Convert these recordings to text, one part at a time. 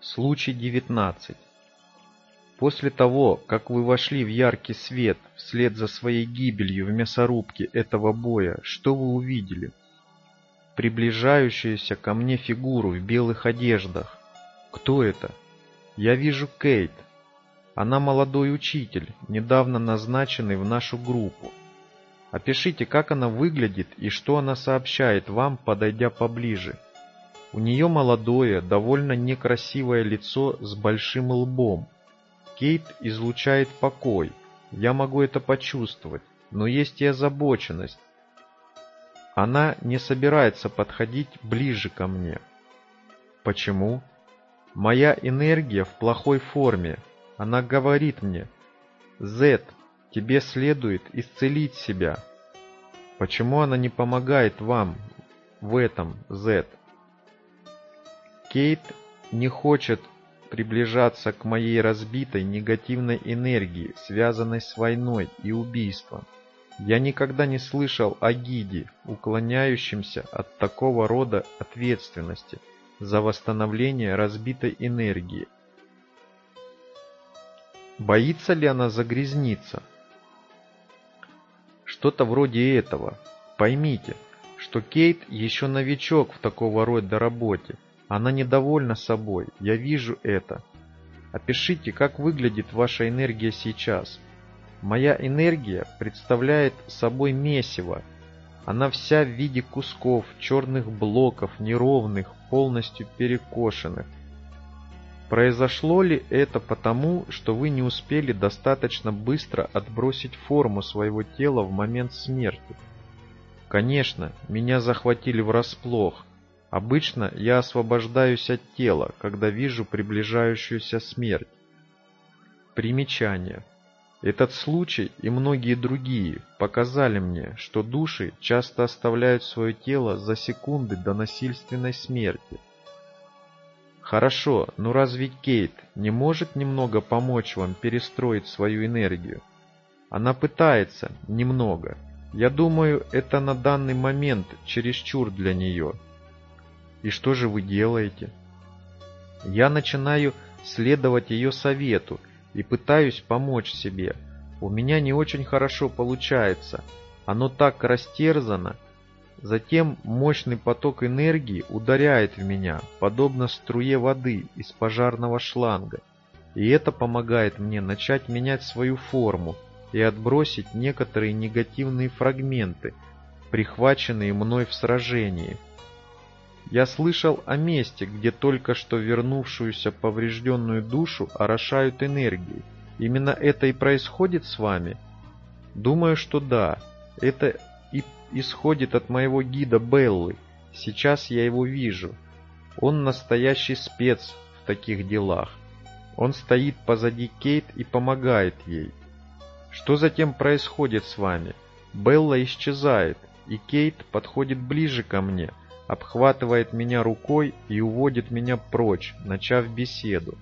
Случай 19. После того, как вы вошли в яркий свет вслед за своей гибелью в мясорубке этого боя, что вы увидели? Приближающуюся ко мне фигуру в белых одеждах. Кто это? Я вижу Кейт. Она молодой учитель, недавно назначенный в нашу группу. Опишите, как она выглядит и что она сообщает вам, подойдя поближе. У нее молодое, довольно некрасивое лицо с большим лбом. Кейт излучает покой. Я могу это почувствовать, но есть и озабоченность. Она не собирается подходить ближе ко мне. Почему? Моя энергия в плохой форме. Она говорит мне: «Зет, тебе следует исцелить себя». Почему она не помогает вам в этом, Зет? Кейт не хочет приближаться к моей разбитой негативной энергии, связанной с войной и убийством. Я никогда не слышал о гиде, уклоняющемся от такого рода ответственности за восстановление разбитой энергии. Боится ли она загрязниться? Что-то вроде этого. Поймите, что Кейт еще новичок в такого рода работе. Она недовольна собой, я вижу это. Опишите, как выглядит ваша энергия сейчас. Моя энергия представляет собой месиво. Она вся в виде кусков, черных блоков, неровных, полностью перекошенных. Произошло ли это потому, что вы не успели достаточно быстро отбросить форму своего тела в момент смерти? Конечно, меня захватили врасплох. Обычно я освобождаюсь от тела, когда вижу приближающуюся смерть. Примечание. Этот случай и многие другие показали мне, что души часто оставляют свое тело за секунды до насильственной смерти. Хорошо, но разве Кейт не может немного помочь вам перестроить свою энергию? Она пытается, немного. Я думаю, это на данный момент чересчур для нее. И что же вы делаете? Я начинаю следовать ее совету и пытаюсь помочь себе. У меня не очень хорошо получается. Оно так растерзано. Затем мощный поток энергии ударяет в меня, подобно струе воды из пожарного шланга. И это помогает мне начать менять свою форму и отбросить некоторые негативные фрагменты, прихваченные мной в сражении. Я слышал о месте, где только что вернувшуюся поврежденную душу орошают энергией. Именно это и происходит с вами? Думаю, что да. Это и исходит от моего гида Беллы. Сейчас я его вижу. Он настоящий спец в таких делах. Он стоит позади Кейт и помогает ей. Что затем происходит с вами? Белла исчезает, и Кейт подходит ближе ко мне, обхватывает меня рукой и уводит меня прочь, начав беседу.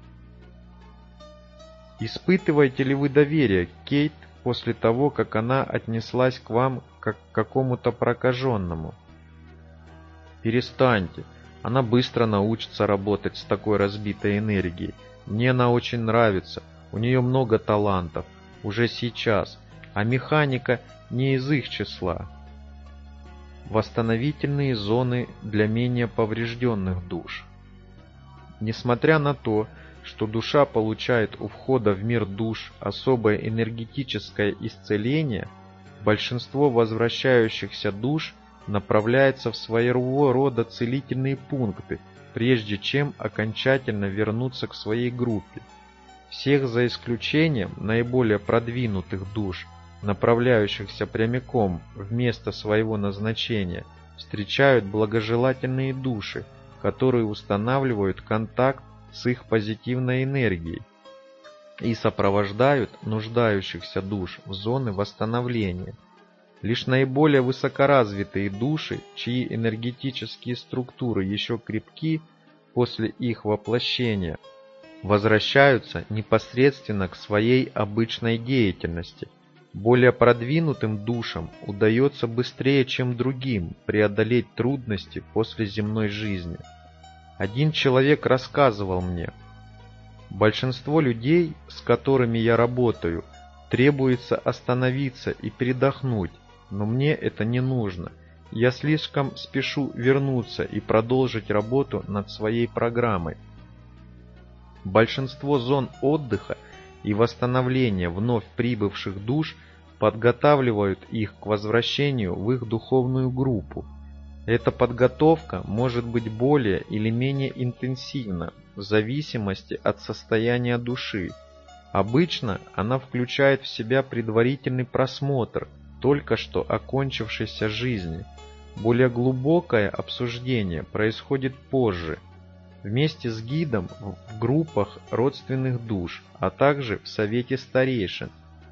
Испытываете ли вы доверие к Кейт после того, как она отнеслась к вам как к какому-то прокаженному? Перестаньте. Она быстро научится работать с такой разбитой энергией. Мне она очень нравится. У нее много талантов. Уже сейчас. А механика не из их числа. Восстановительные зоны для менее поврежденных душ. Несмотря на то, что душа получает у входа в мир душ особое энергетическое исцеление, большинство возвращающихся душ направляется в своего рода целительные пункты, прежде чем окончательно вернуться к своей группе. Всех за исключением наиболее продвинутых душ, направляющихся прямиком в место своего назначения, встречают благожелательные души, которые устанавливают контакт с их позитивной энергией и сопровождают нуждающихся душ в зоны восстановления. Лишь наиболее высокоразвитые души, чьи энергетические структуры еще крепки после их воплощения, возвращаются непосредственно к своей обычной деятельности. Более продвинутым душам удается быстрее, чем другим, преодолеть трудности после земной жизни. Один человек рассказывал мне: большинство людей, с которыми я работаю, требуется остановиться и передохнуть, но мне это не нужно. Я слишком спешу вернуться и продолжить работу над своей программой. Большинство зон отдыха и восстановления вновь прибывших душ подготавливают их к возвращению в их духовную группу. Эта подготовка может быть более или менее интенсивна в зависимости от состояния души. Обычно она включает в себя предварительный просмотр только что окончившейся жизни. Более глубокое обсуждение происходит позже, вместе с гидом в группах родственных душ, а также в совете старейшин.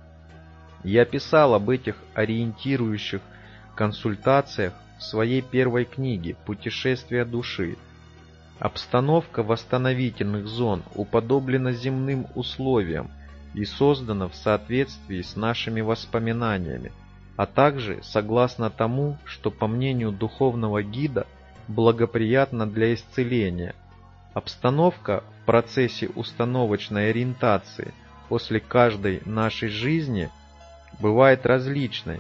Я писал об этих ориентирующих консультациях в своей первой книге «Путешествие души». Обстановка восстановительных зон уподоблена земным условиям и создана в соответствии с нашими воспоминаниями, а также согласно тому, что, по мнению духовного гида, благоприятно для исцеления. Обстановка в процессе установочной ориентации после каждой нашей жизни бывает различной.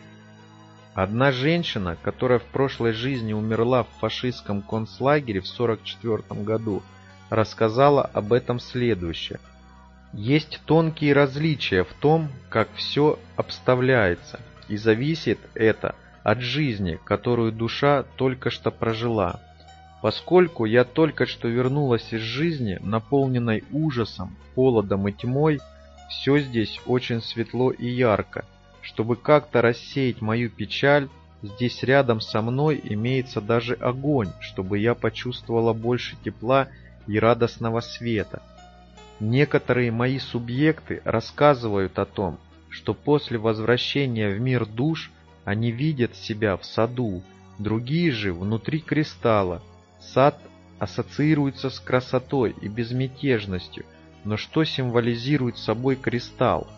Одна женщина, которая в прошлой жизни умерла в фашистском концлагере в 1944 году, рассказала об этом следующее. Есть тонкие различия в том, как все обставляется, и зависит это от жизни, которую душа только что прожила. Поскольку я только что вернулась из жизни, наполненной ужасом, холодом и тьмой, все здесь очень светло и ярко. Чтобы как-то рассеять мою печаль, здесь рядом со мной имеется даже огонь, чтобы я почувствовала больше тепла и радостного света. Некоторые мои субъекты рассказывают о том, что после возвращения в мир душ они видят себя в саду, другие же внутри кристалла. Сад ассоциируется с красотой и безмятежностью, но что символизирует собой кристалл?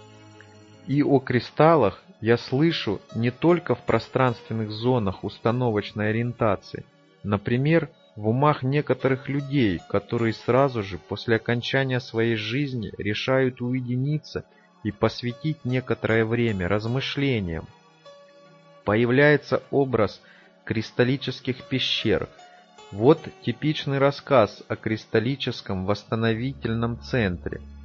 И о кристаллах я слышу не только в пространственных зонах установочной ориентации. Например, в умах некоторых людей, которые сразу же после окончания своей жизни решают уединиться и посвятить некоторое время размышлениям. Появляется образ кристаллических пещер. Вот типичный рассказ о кристаллическом восстановительном центре.